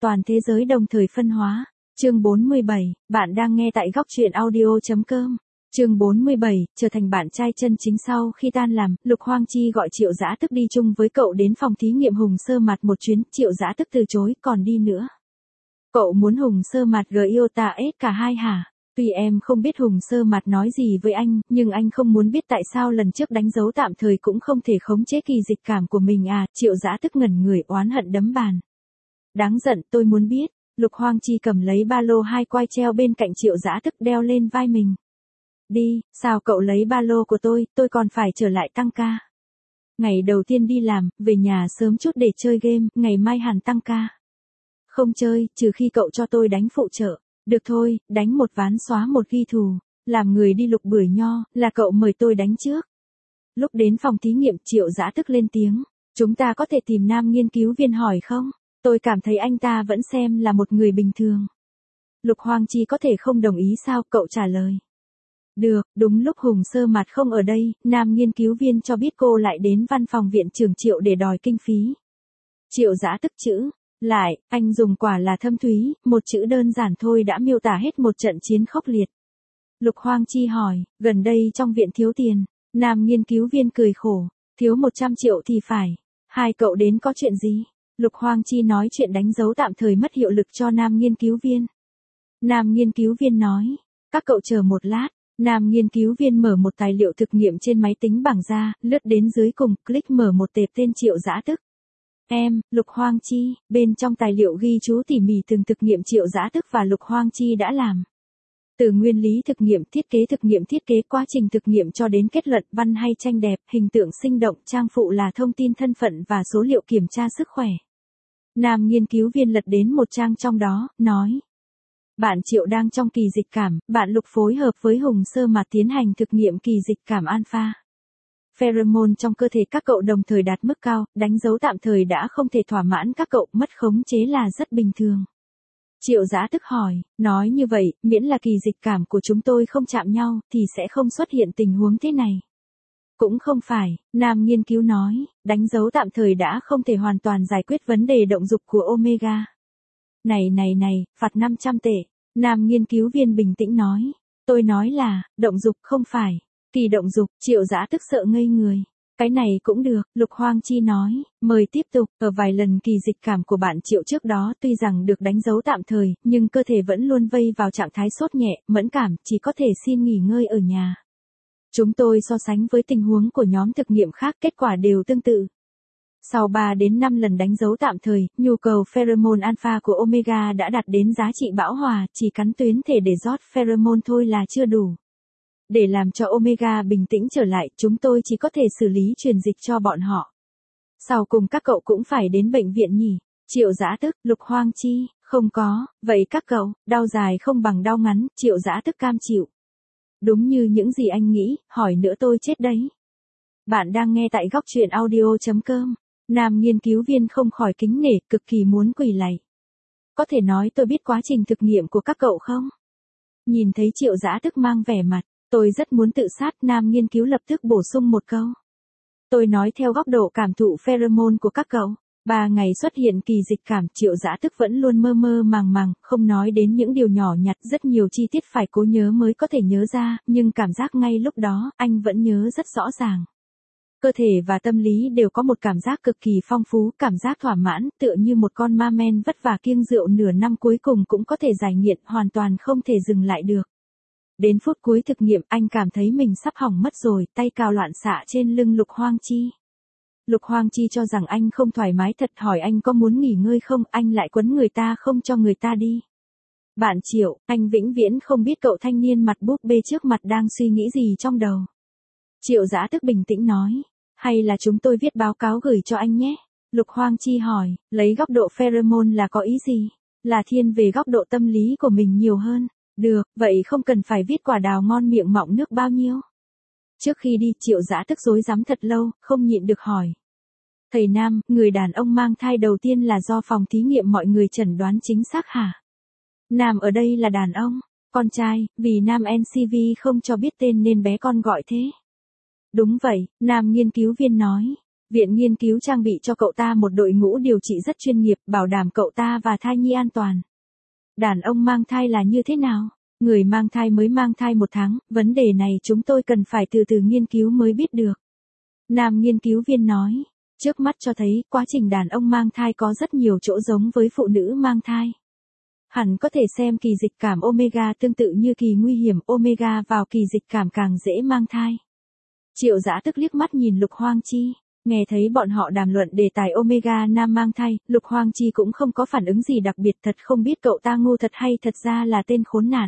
toàn thế giới đồng thời phân hóa. Chương 47, bạn đang nghe tại góc truyện audio.com. Chương 47, trở thành bạn trai chân chính. Sau khi tan làm, Lục Hoang Chi gọi Triệu Dã Tức đi chung với cậu đến phòng thí nghiệm Hùng Sơ Mạt một chuyến. Triệu Dã Tức từ chối, còn đi nữa. Cậu muốn Hùng Sơ Mạt Iota S cả hai hả? Tuy em không biết Hùng Sơ Mạt nói gì với anh, nhưng anh không muốn biết tại sao lần trước đánh dấu tạm thời cũng không thể khống chế kỳ dịch cảm của mình à? Triệu Dã Tức ngẩn người oán hận đấm bàn. Đáng giận, tôi muốn biết. Lục Hoang Chi cầm lấy ba lô hai quai treo bên cạnh Triệu Dã Tức đeo lên vai mình. Đi, sao cậu lấy ba lô của tôi còn phải trở lại tăng ca. Ngày đầu tiên đi làm, về nhà sớm chút để chơi game, ngày mai hẳn tăng ca. Không chơi, trừ khi cậu cho tôi đánh phụ trợ. Được thôi, đánh một ván xóa một ghi thù. Làm người đi lục bưởi nho, là cậu mời tôi đánh trước. Lúc đến phòng thí nghiệm, Triệu Dã Tức lên tiếng. Chúng ta có thể tìm nam nghiên cứu viên hỏi không? Tôi cảm thấy anh ta vẫn xem là một người bình thường. Lục Hoang Chi có thể không đồng ý sao? Cậu trả lời. Được, đúng lúc Hùng Sơ Mạt không ở đây, nam nghiên cứu viên cho biết cô lại đến văn phòng viện trưởng Triệu để đòi kinh phí. Triệu Dã Tức chữ. Lại, anh dùng quả là thâm thúy, một chữ đơn giản thôi đã miêu tả hết một trận chiến khốc liệt. Lục Hoang Chi hỏi, gần đây trong viện thiếu tiền. Nam nghiên cứu viên cười khổ, thiếu 100 triệu thì phải. Hai cậu đến có chuyện gì? Lục Hoang Chi nói chuyện đánh dấu tạm thời mất hiệu lực cho nam nghiên cứu viên. Nam nghiên cứu viên nói, các cậu chờ một lát. Nam nghiên cứu viên mở một tài liệu thực nghiệm trên máy tính bảng ra, lướt đến dưới cùng, click mở một tệp tên Triệu Dã Tức. Lục Hoang Chi, bên trong tài liệu ghi chú tỉ mỉ từng thực nghiệm Triệu Dã Tức và Lục Hoang Chi đã làm. Từ nguyên lý thực nghiệm thiết kế quá trình thực nghiệm cho đến kết luận văn hay tranh đẹp, hình tượng sinh động, trang phụ là thông tin thân phận và số liệu kiểm tra sức khỏe. Nam nghiên cứu viên lật đến một trang trong đó, nói. Bạn Triệu đang trong kỳ dịch cảm, bạn Lục phối hợp với Hùng Sơ Mạt tiến hành thực nghiệm kỳ dịch cảm alpha. Pheromone trong cơ thể các cậu đồng thời đạt mức cao, đánh dấu tạm thời đã không thể thỏa mãn các cậu, mất khống chế là rất bình thường. Triệu Dã Tức hỏi, nói như vậy, miễn là kỳ dịch cảm của chúng tôi không chạm nhau, thì sẽ không xuất hiện tình huống thế này. Cũng không phải, nam nghiên cứu nói, đánh dấu tạm thời đã không thể hoàn toàn giải quyết vấn đề động dục của Omega. Này, phạt 500 tệ, nam nghiên cứu viên bình tĩnh nói. Tôi nói là, động dục không phải. Kỳ động dục, Triệu Dã Tức sợ ngây người. Cái này cũng được, Lục Hoang Chi nói, mời tiếp tục. Ở vài lần kỳ dịch cảm của bạn Triệu trước đó tuy rằng được đánh dấu tạm thời, nhưng cơ thể vẫn luôn vây vào trạng thái sốt nhẹ, mẫn cảm, chỉ có thể xin nghỉ ngơi ở nhà. Chúng tôi so sánh với tình huống của nhóm thực nghiệm khác, kết quả đều tương tự. Sau 3 đến 5 lần đánh dấu tạm thời, nhu cầu pheromone alpha của Omega đã đạt đến giá trị bão hòa, chỉ cắn tuyến thể để rót pheromone thôi là chưa đủ. Để làm cho Omega bình tĩnh trở lại, chúng tôi chỉ có thể xử lý truyền dịch cho bọn họ. Sau cùng các cậu cũng phải đến bệnh viện nhỉ? Triệu Dã Tức, Lục Hoang Chi, không có, vậy các cậu, đau dài không bằng đau ngắn, Triệu Dã Tức cam chịu. Đúng như những gì anh nghĩ, hỏi nữa tôi chết đấy. Bạn đang nghe tại góc truyện audio.com. Nam nghiên cứu viên không khỏi kính nể, cực kỳ muốn quỳ lạy. Có thể nói tôi biết quá trình thực nghiệm của các cậu không? Nhìn thấy Triệu Dã Tức mang vẻ mặt, tôi rất muốn tự sát, nam nghiên cứu lập tức bổ sung một câu. Tôi nói theo góc độ cảm thụ pheromone của các cậu. 3 ngày xuất hiện kỳ dịch cảm, Triệu Dã Tức vẫn luôn mơ mơ màng, không nói đến những điều nhỏ nhặt, rất nhiều chi tiết phải cố nhớ mới có thể nhớ ra, nhưng cảm giác ngay lúc đó, anh vẫn nhớ rất rõ ràng. Cơ thể và tâm lý đều có một cảm giác cực kỳ phong phú, cảm giác thỏa mãn, tựa như một con ma men vất vả kiêng rượu nửa năm cuối cùng cũng có thể giải nghiện, hoàn toàn không thể dừng lại được. Đến phút cuối thực nghiệm, anh cảm thấy mình sắp hỏng mất rồi, tay cào loạn xạ trên lưng Lục Hoang Chi. Lục Hoang Chi cho rằng anh không thoải mái thật, hỏi anh có muốn nghỉ ngơi không, anh lại quấn người ta không cho người ta đi. Bạn Triệu, anh vĩnh viễn không biết cậu thanh niên mặt búp bê trước mặt đang suy nghĩ gì trong đầu. Triệu Dã Tức bình tĩnh nói, hay là chúng tôi viết báo cáo gửi cho anh nhé? Lục Hoang Chi hỏi, lấy góc độ pheromone là có ý gì? Là thiên về góc độ tâm lý của mình nhiều hơn. Được, vậy không cần phải viết quả đào ngon miệng mọng nước bao nhiêu. Trước khi đi, Triệu Dã Tức rối rắm thật lâu, không nhịn được hỏi. Thầy Nam, người đàn ông mang thai đầu tiên là do phòng thí nghiệm mọi người chẩn đoán chính xác hả? Nam ở đây là đàn ông, con trai, vì Nam NCV không cho biết tên nên bé con gọi thế. Đúng vậy, nam nghiên cứu viên nói. Viện nghiên cứu trang bị cho cậu ta một đội ngũ điều trị rất chuyên nghiệp, bảo đảm cậu ta và thai nhi an toàn. Đàn ông mang thai là như thế nào? Người mang thai mới mang thai 1 tháng, vấn đề này chúng tôi cần phải từ từ nghiên cứu mới biết được. Nam nghiên cứu viên nói, trước mắt cho thấy quá trình đàn ông mang thai có rất nhiều chỗ giống với phụ nữ mang thai. Hẳn có thể xem kỳ dịch cảm omega tương tự như kỳ nguy hiểm omega vào kỳ dịch cảm càng dễ mang thai. Triệu Dã tức liếc mắt nhìn Lục Hoang Chi, nghe thấy bọn họ đàm luận đề tài omega nam mang thai, Lục Hoang Chi cũng không có phản ứng gì đặc biệt, thật không biết cậu ta ngu thật hay thật ra là tên khốn nạn.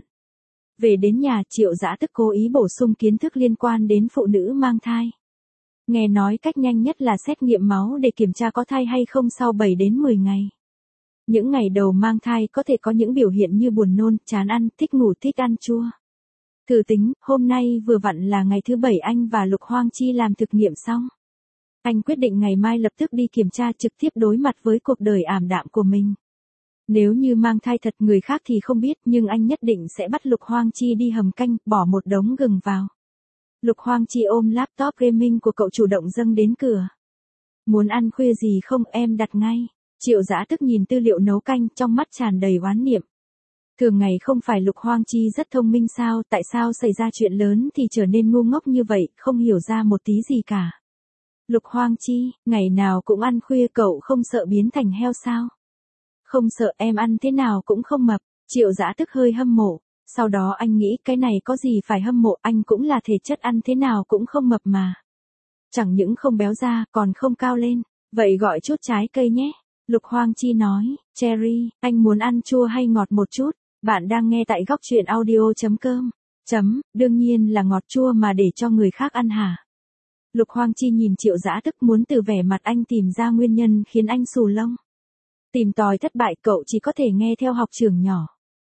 Về đến nhà, Triệu Dã tức cố ý bổ sung kiến thức liên quan đến phụ nữ mang thai. Nghe nói cách nhanh nhất là xét nghiệm máu để kiểm tra có thai hay không sau 7 đến 10 ngày. Những ngày đầu mang thai có thể có những biểu hiện như buồn nôn, chán ăn, thích ngủ, thích ăn chua. Thử tính, hôm nay vừa vặn là ngày thứ 7 anh và Lục Hoang Chi làm thực nghiệm xong. Anh quyết định ngày mai lập tức đi kiểm tra trực tiếp đối mặt với cuộc đời ảm đạm của mình. Nếu như mang thai thật người khác thì không biết nhưng anh nhất định sẽ bắt Lục Hoang Chi đi hầm canh, bỏ một đống gừng vào. Lục Hoang Chi ôm laptop gaming của cậu chủ động dâng đến cửa. Muốn ăn khuya gì không em đặt ngay. Triệu Dã tức nhìn tư liệu nấu canh trong mắt tràn đầy oán niệm. Thường ngày không phải Lục Hoang Chi rất thông minh sao, tại sao xảy ra chuyện lớn thì trở nên ngu ngốc như vậy, không hiểu ra một tí gì cả. Lục Hoang Chi, ngày nào cũng ăn khuya cậu không sợ biến thành heo sao? Không sợ, em ăn thế nào cũng không mập. Triệu Dã tức hơi hâm mộ. Sau đó anh nghĩ cái này có gì phải hâm mộ, anh cũng là thể chất ăn thế nào cũng không mập mà. Chẳng những không béo ra còn không cao lên. Vậy gọi chút trái cây nhé. Lục Hoang Chi nói, Cherry, anh muốn ăn chua hay ngọt một chút? Bạn đang nghe tại góc truyện audio.com. Đương nhiên là ngọt chua mà để cho người khác ăn hả? Lục Hoang Chi nhìn Triệu Dã tức muốn từ vẻ mặt anh tìm ra nguyên nhân khiến anh xù lông. Tìm tòi thất bại cậu chỉ có thể nghe theo học trưởng nhỏ.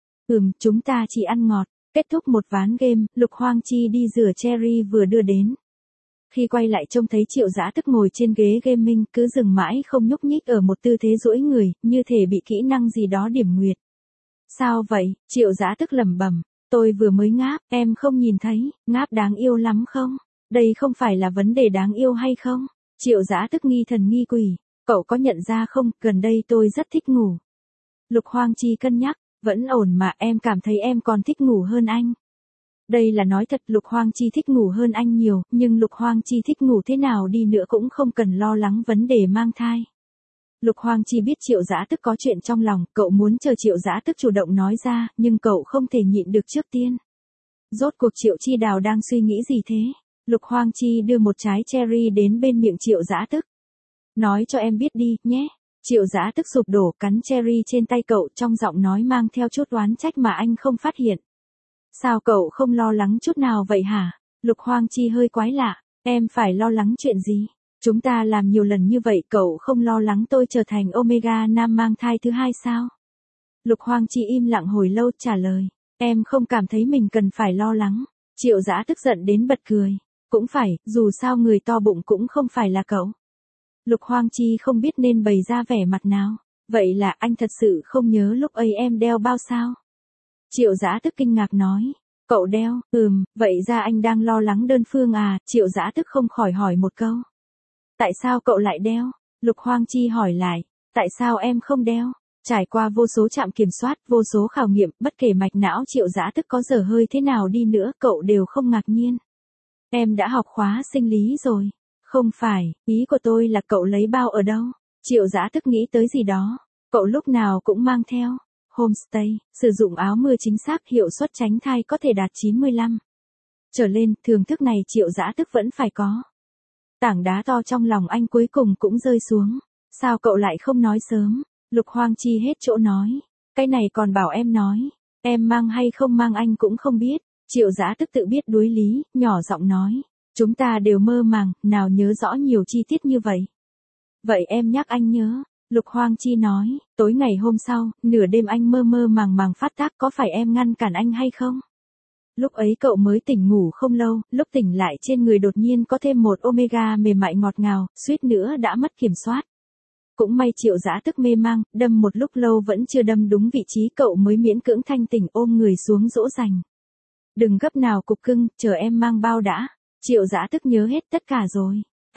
Chúng ta chỉ ăn ngọt. Kết thúc một ván game, Lục Hoang Chi đi rửa Cherry vừa đưa đến. Khi quay lại trông thấy Triệu Dã tức ngồi trên ghế gaming cứ dừng mãi không nhúc nhích ở một tư thế duỗi người, như thể bị kỹ năng gì đó điểm nguyệt. Sao vậy? Triệu Dã tức lẩm bẩm, tôi vừa mới ngáp, em không nhìn thấy, ngáp đáng yêu lắm không? Đây không phải là vấn đề đáng yêu hay không? Triệu Dã tức nghi thần nghi quỷ, cậu có nhận ra không, gần đây tôi rất thích ngủ. Lục Hoang Chi cân nhắc, vẫn ổn mà em cảm thấy em còn thích ngủ hơn anh. Đây là nói thật, Lục Hoang Chi thích ngủ hơn anh nhiều, nhưng Lục Hoang Chi thích ngủ thế nào đi nữa cũng không cần lo lắng vấn đề mang thai. Lục Hoang Chi biết Triệu Dã tức có chuyện trong lòng, cậu muốn chờ Triệu Dã tức chủ động nói ra, nhưng cậu không thể nhịn được trước tiên. Rốt cuộc Triệu Chi Đào đang suy nghĩ gì thế? Lục Hoang Chi đưa một trái cherry đến bên miệng Triệu Dã tức. Nói cho em biết đi, nhé. Triệu Dã tức sụp đổ cắn cherry trên tay cậu, trong giọng nói mang theo chút oán trách mà anh không phát hiện. Sao cậu không lo lắng chút nào vậy hả? Lục Hoang Chi hơi quái lạ, em phải lo lắng chuyện gì? Chúng ta làm nhiều lần như vậy, cậu không lo lắng tôi trở thành omega nam mang thai thứ 2 sao? Lục Hoang Chi im lặng hồi lâu trả lời, em không cảm thấy mình cần phải lo lắng. Triệu Dã tức giận đến bật cười, cũng phải, dù sao người to bụng cũng không phải là cậu. Lục Hoang Chi không biết nên bày ra vẻ mặt nào, vậy là anh thật sự không nhớ lúc ấy em đeo bao sao? Triệu Dã tức kinh ngạc nói, cậu đeo, vậy ra anh đang lo lắng đơn phương à? Triệu Dã tức không khỏi hỏi một câu. Tại sao cậu lại đeo? Lục Hoang Chi hỏi lại, tại sao em không đeo? Trải qua vô số trạm kiểm soát, vô số khảo nghiệm, bất kể mạch não Triệu Dã tức có dở hơi thế nào đi nữa, cậu đều không ngạc nhiên. Em đã học khóa sinh lý rồi. Không phải, ý của tôi là cậu lấy bao ở đâu? Triệu Dã tức nghĩ tới gì đó. Cậu lúc nào cũng mang theo. Homestay, sử dụng áo mưa chính xác, hiệu suất tránh thai có thể đạt 95 trở lên, thưởng thức này Triệu Dã tức vẫn phải có. Tảng đá to trong lòng anh cuối cùng cũng rơi xuống. Sao cậu lại không nói sớm? Lục Hoang Chi hết chỗ nói. Cái này còn bảo em nói. Em mang hay không mang anh cũng không biết. Triệu Dã tức tự biết đuối lý, nhỏ giọng nói. Chúng ta đều mơ màng, nào nhớ rõ nhiều chi tiết như vậy. Vậy em nhắc anh nhớ. Lục Hoang Chi nói, tối ngày hôm sau, nửa đêm anh mơ mơ màng màng phát tác, có phải em ngăn cản anh hay không? Lúc ấy cậu mới tỉnh ngủ không lâu, lúc tỉnh lại trên người đột nhiên có thêm một omega mềm mại ngọt ngào, suýt nữa đã mất kiểm soát. Cũng may Triệu Dã tức mê mang, đâm một lúc lâu vẫn chưa đâm đúng vị trí, cậu mới miễn cưỡng thanh tỉnh ôm người xuống dỗ dành. Đừng gấp nào cục cưng, chờ em mang bao đã. Triệu Dã tức nhớ hết tất cả rồi.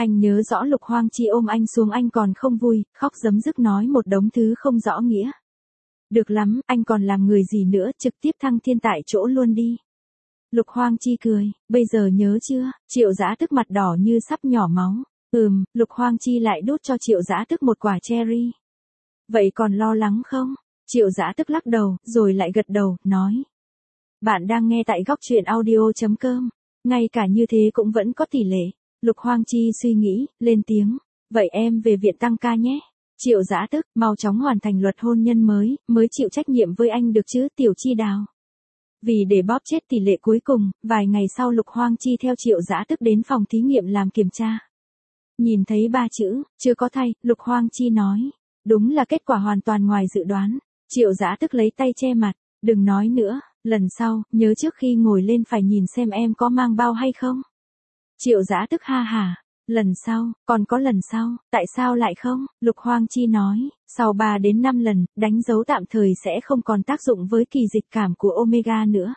Anh nhớ rõ Lục Hoang Chi ôm anh xuống anh còn không vui, khóc rấm rứt nói một đống thứ không rõ nghĩa. Được lắm, anh còn làm người gì nữa, trực tiếp thăng thiên tại chỗ luôn đi. Lục Hoang Chi cười, bây giờ nhớ chưa? Triệu Dã Tức mặt đỏ như sắp nhỏ máu. Lục Hoang Chi lại đút cho Triệu Dã Tức một quả cherry. Vậy còn lo lắng không? Triệu Dã Tức lắc đầu, rồi lại gật đầu, nói. Bạn đang nghe tại góc truyện audio.com. Ngay cả như thế cũng vẫn có tỷ lệ. Lục Hoang Chi suy nghĩ, lên tiếng. Vậy em về viện tăng ca nhé. Triệu Dã Tức, mau chóng hoàn thành luật hôn nhân mới chịu trách nhiệm với anh được chứ, Tiểu Chi Đào. Vì để bóp chết tỷ lệ cuối cùng, vài ngày sau Lục Hoang Chi theo Triệu Dã Tức đến phòng thí nghiệm làm kiểm tra. Nhìn thấy 3 chữ, chưa có thay, Lục Hoang Chi nói. Đúng là kết quả hoàn toàn ngoài dự đoán. Triệu Dã Tức lấy tay che mặt, đừng nói nữa, lần sau, nhớ trước khi ngồi lên phải nhìn xem em có mang bao hay không. Triệu Dã Tức ha hả. Lần sau, còn có lần sau, tại sao lại không? Lục Hoang Chi nói, sau 3 đến 5 lần, đánh dấu tạm thời sẽ không còn tác dụng với kỳ dịch cảm của Omega nữa.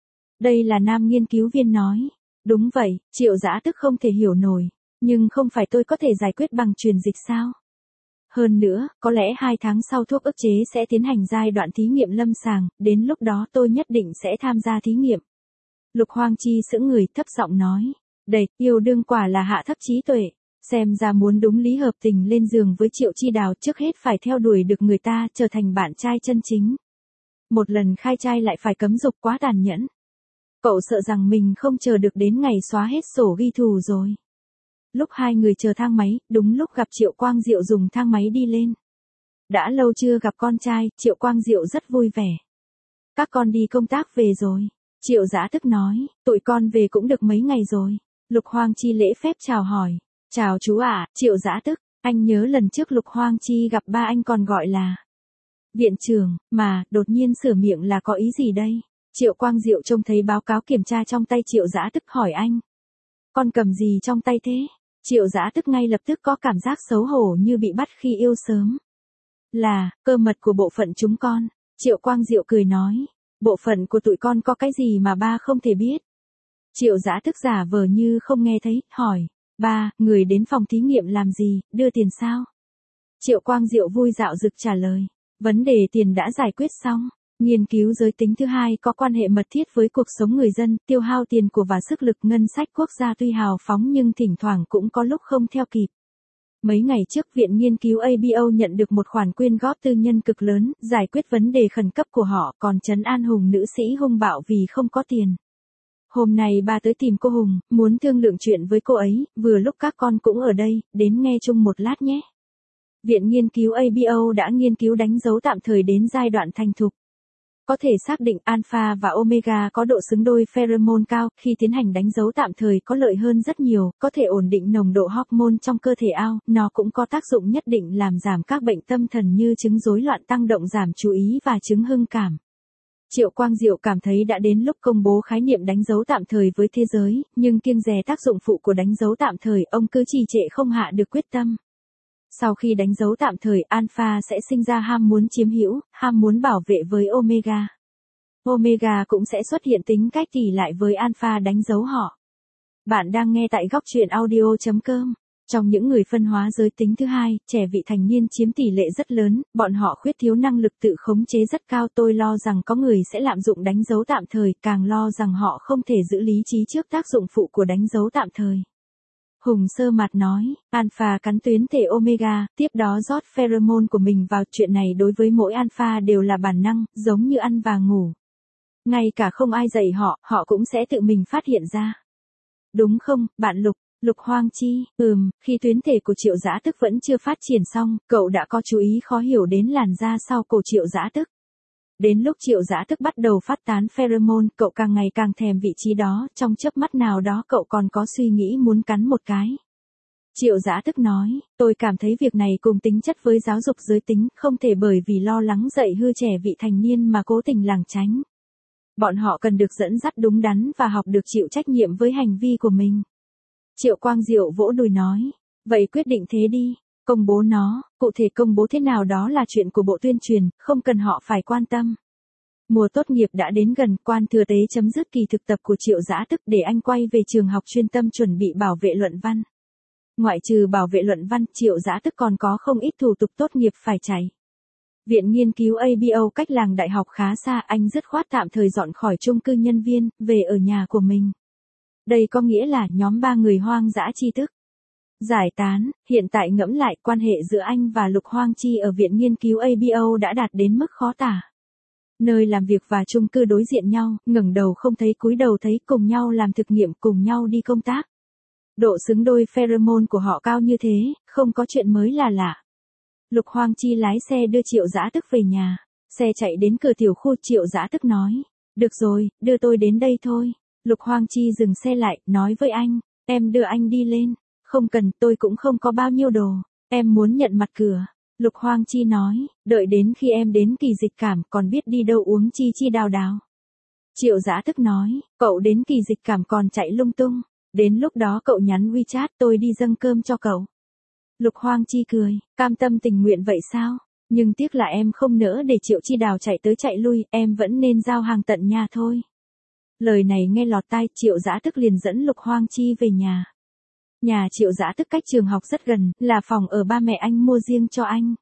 Đây là nam nghiên cứu viên nói. Đúng vậy, Triệu Dã Tức không thể hiểu nổi. Nhưng không phải tôi có thể giải quyết bằng truyền dịch sao? Hơn nữa, có lẽ 2 tháng sau thuốc ức chế sẽ tiến hành giai đoạn thí nghiệm lâm sàng, đến lúc đó tôi nhất định sẽ tham gia thí nghiệm. Lục Hoang Chi sững người thấp giọng nói. Đây, yêu đương quả là hạ thấp trí tuệ. Xem ra muốn đúng lý hợp tình lên giường với Triệu Chi Đào trước hết phải theo đuổi được người ta trở thành bạn trai chân chính. Một lần khai trai lại phải cấm dục quá tàn nhẫn. Cậu sợ rằng mình không chờ được đến ngày xóa hết sổ ghi thù rồi. Lúc hai người chờ thang máy, đúng lúc gặp Triệu Quang Diệu dùng thang máy đi lên. Đã lâu chưa gặp con trai, Triệu Quang Diệu rất vui vẻ. Các con đi công tác về rồi. Triệu Dã Tức nói, tụi con về cũng được mấy ngày rồi. Lục Hoang Chi lễ phép chào hỏi. Chào chú ạ, Triệu Dã Tức, anh nhớ lần trước Lục Hoang Chi gặp ba anh còn gọi là viện trưởng, mà, đột nhiên sửa miệng là có ý gì đây? Triệu Quang Diệu trông thấy báo cáo kiểm tra trong tay Triệu Dã Tức hỏi anh. Con cầm gì trong tay thế? Triệu Dã Tức ngay lập tức có cảm giác xấu hổ như bị bắt khi yêu sớm. Là, cơ mật của bộ phận chúng con. Triệu Quang Diệu cười nói. Bộ phận của tụi con có cái gì mà ba không thể biết? Triệu Dã Tức giả vờ như không nghe thấy, hỏi. Ba, người đến phòng thí nghiệm làm gì, đưa tiền sao? Triệu Quang Diệu vui dạo dực trả lời. Vấn đề tiền đã giải quyết xong. Nghiên cứu giới tính thứ hai có quan hệ mật thiết với cuộc sống người dân, tiêu hao tiền của và sức lực ngân sách quốc gia tuy hào phóng nhưng thỉnh thoảng cũng có lúc không theo kịp. Mấy ngày trước Viện Nghiên cứu ABO nhận được một khoản quyên góp tư nhân cực lớn, giải quyết vấn đề khẩn cấp của họ, còn trấn an Hùng nữ sĩ hung bạo vì không có tiền. Hôm nay ba tới tìm cô Hùng, muốn thương lượng chuyện với cô ấy, vừa lúc các con cũng ở đây, đến nghe chung một lát nhé. Viện Nghiên cứu ABO đã nghiên cứu đánh dấu tạm thời đến giai đoạn thành thục. Có thể xác định alpha và omega có độ xứng đôi pheromone cao, khi tiến hành đánh dấu tạm thời có lợi hơn rất nhiều, có thể ổn định nồng độ hormone trong cơ thể ao, nó cũng có tác dụng nhất định làm giảm các bệnh tâm thần như chứng rối loạn tăng động giảm chú ý và chứng hưng cảm. Triệu Quang Diệu cảm thấy đã đến lúc công bố khái niệm đánh dấu tạm thời với thế giới, nhưng kiêng dè tác dụng phụ của đánh dấu tạm thời, ông cứ trì trệ không hạ được quyết tâm. Sau khi đánh dấu tạm thời, alpha sẽ sinh ra ham muốn chiếm hữu, ham muốn bảo vệ với omega. Omega cũng sẽ xuất hiện tính cách ỷ lại với alpha đánh dấu họ. Bạn đang nghe tại góc truyện audio.com. Trong những người phân hóa giới tính thứ hai, trẻ vị thành niên chiếm tỷ lệ rất lớn, bọn họ khuyết thiếu năng lực tự khống chế rất cao. Tôi lo rằng có người sẽ lạm dụng đánh dấu tạm thời, càng lo rằng họ không thể giữ lý trí trước tác dụng phụ của đánh dấu tạm thời. Hùng sơ mặt nói, alpha cắn tuyến thể omega, tiếp đó rót pheromone của mình vào. Chuyện này đối với mỗi alpha đều là bản năng, giống như ăn và ngủ. Ngay cả không ai dạy họ, họ cũng sẽ tự mình phát hiện ra. Đúng không, bạn Lục? Lục Hoang Chi, khi tuyến thể của Triệu Dã Tức vẫn chưa phát triển xong, cậu đã có chú ý khó hiểu đến làn da sau cổ Triệu Dã Tức. Đến lúc Triệu Dã Tức bắt đầu phát tán pheromone, cậu càng ngày càng thèm vị trí đó, trong chớp mắt nào đó cậu còn có suy nghĩ muốn cắn một cái. Triệu Dã Tức nói, tôi cảm thấy việc này cùng tính chất với giáo dục giới tính, không thể bởi vì lo lắng dạy hư trẻ vị thành niên mà cố tình lảng tránh. Bọn họ cần được dẫn dắt đúng đắn và học được chịu trách nhiệm với hành vi của mình. Triệu Quang Diệu vỗ đùi nói, vậy quyết định thế đi, công bố nó, cụ thể công bố thế nào đó là chuyện của Bộ Tuyên truyền, không cần họ phải quan tâm. Mùa tốt nghiệp đã đến gần, Quan thừa tế chấm dứt kỳ thực tập của Triệu Dã Tức để anh quay về trường học chuyên tâm chuẩn bị bảo vệ luận văn. Ngoại trừ bảo vệ luận văn, Triệu Dã Tức còn có không ít thủ tục tốt nghiệp phải chạy. Viện nghiên cứu ABO cách làng đại học khá xa, anh dứt khoát tạm thời dọn khỏi chung cư nhân viên, về ở nhà của mình. Đây có nghĩa là nhóm 3 người hoang dã tri thức giải tán. Hiện tại ngẫm lại, quan hệ giữa anh và Lục Hoang Chi ở viện nghiên cứu ABO đã đạt đến mức khó tả. Nơi làm việc và chung cư đối diện nhau, ngẩng đầu không thấy cúi đầu thấy, cùng nhau làm thực nghiệm, cùng nhau đi công tác. Độ xứng đôi pheromone của họ cao như thế, không có chuyện mới là lạ. Lục Hoang Chi lái xe đưa Triệu Dã Tức về nhà. Xe chạy đến cửa tiểu khu, Triệu Dã Tức nói, được rồi, đưa tôi đến đây thôi. Lục Hoang Chi dừng xe lại, nói với anh, em đưa anh đi lên. Không cần, tôi cũng không có bao nhiêu đồ. Em muốn nhận mặt cửa. Lục Hoang Chi nói, đợi đến khi em đến Kỳ Dịch Cảm còn biết đi đâu uống chi chi đào đào. Triệu Dã Tức nói, cậu đến Kỳ Dịch Cảm còn chạy lung tung. Đến lúc đó cậu nhắn WeChat tôi đi dâng cơm cho cậu. Lục Hoang Chi cười, cam tâm tình nguyện vậy sao? Nhưng tiếc là em không nỡ để Triệu Chi Đào chạy tới chạy lui, em vẫn nên giao hàng tận nhà thôi. Lời này nghe lọt tai, Triệu Dã Tức liền dẫn Lục Hoang Chi về nhà. Nhà Triệu Dã Tức cách trường học rất gần, là phòng ở ba mẹ anh mua riêng cho anh.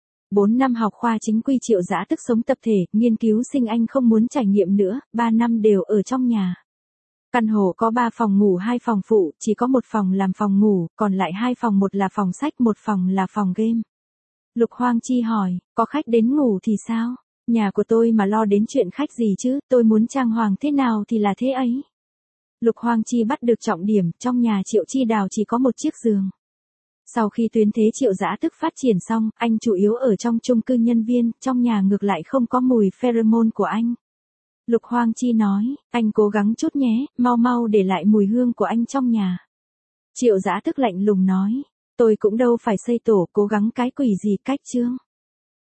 4 năm học khoa chính quy, Triệu Dã Tức sống tập thể, nghiên cứu sinh anh không muốn trải nghiệm nữa, 3 năm đều ở trong nhà. Căn hộ có 3 phòng ngủ 2 phòng phụ, chỉ có một phòng làm phòng ngủ, còn lại 2 phòng, một là phòng sách, một phòng là phòng game. Lục Hoang Chi hỏi, có khách đến ngủ thì sao? Nhà của tôi mà lo đến chuyện khách gì chứ, tôi muốn trang hoàng thế nào thì là thế ấy. Lục Hoang Chi bắt được trọng điểm, trong nhà Triệu Chi Đào chỉ có một chiếc giường. Sau khi tuyến thế Triệu Dã Tức phát triển xong, anh chủ yếu ở trong chung cư nhân viên, trong nhà ngược lại không có mùi pheromone của anh. Lục Hoang Chi nói, anh cố gắng chút nhé, mau mau để lại mùi hương của anh trong nhà. Triệu Dã Tức lạnh lùng nói, tôi cũng đâu phải xây tổ, cố gắng cái quỷ gì cách chương.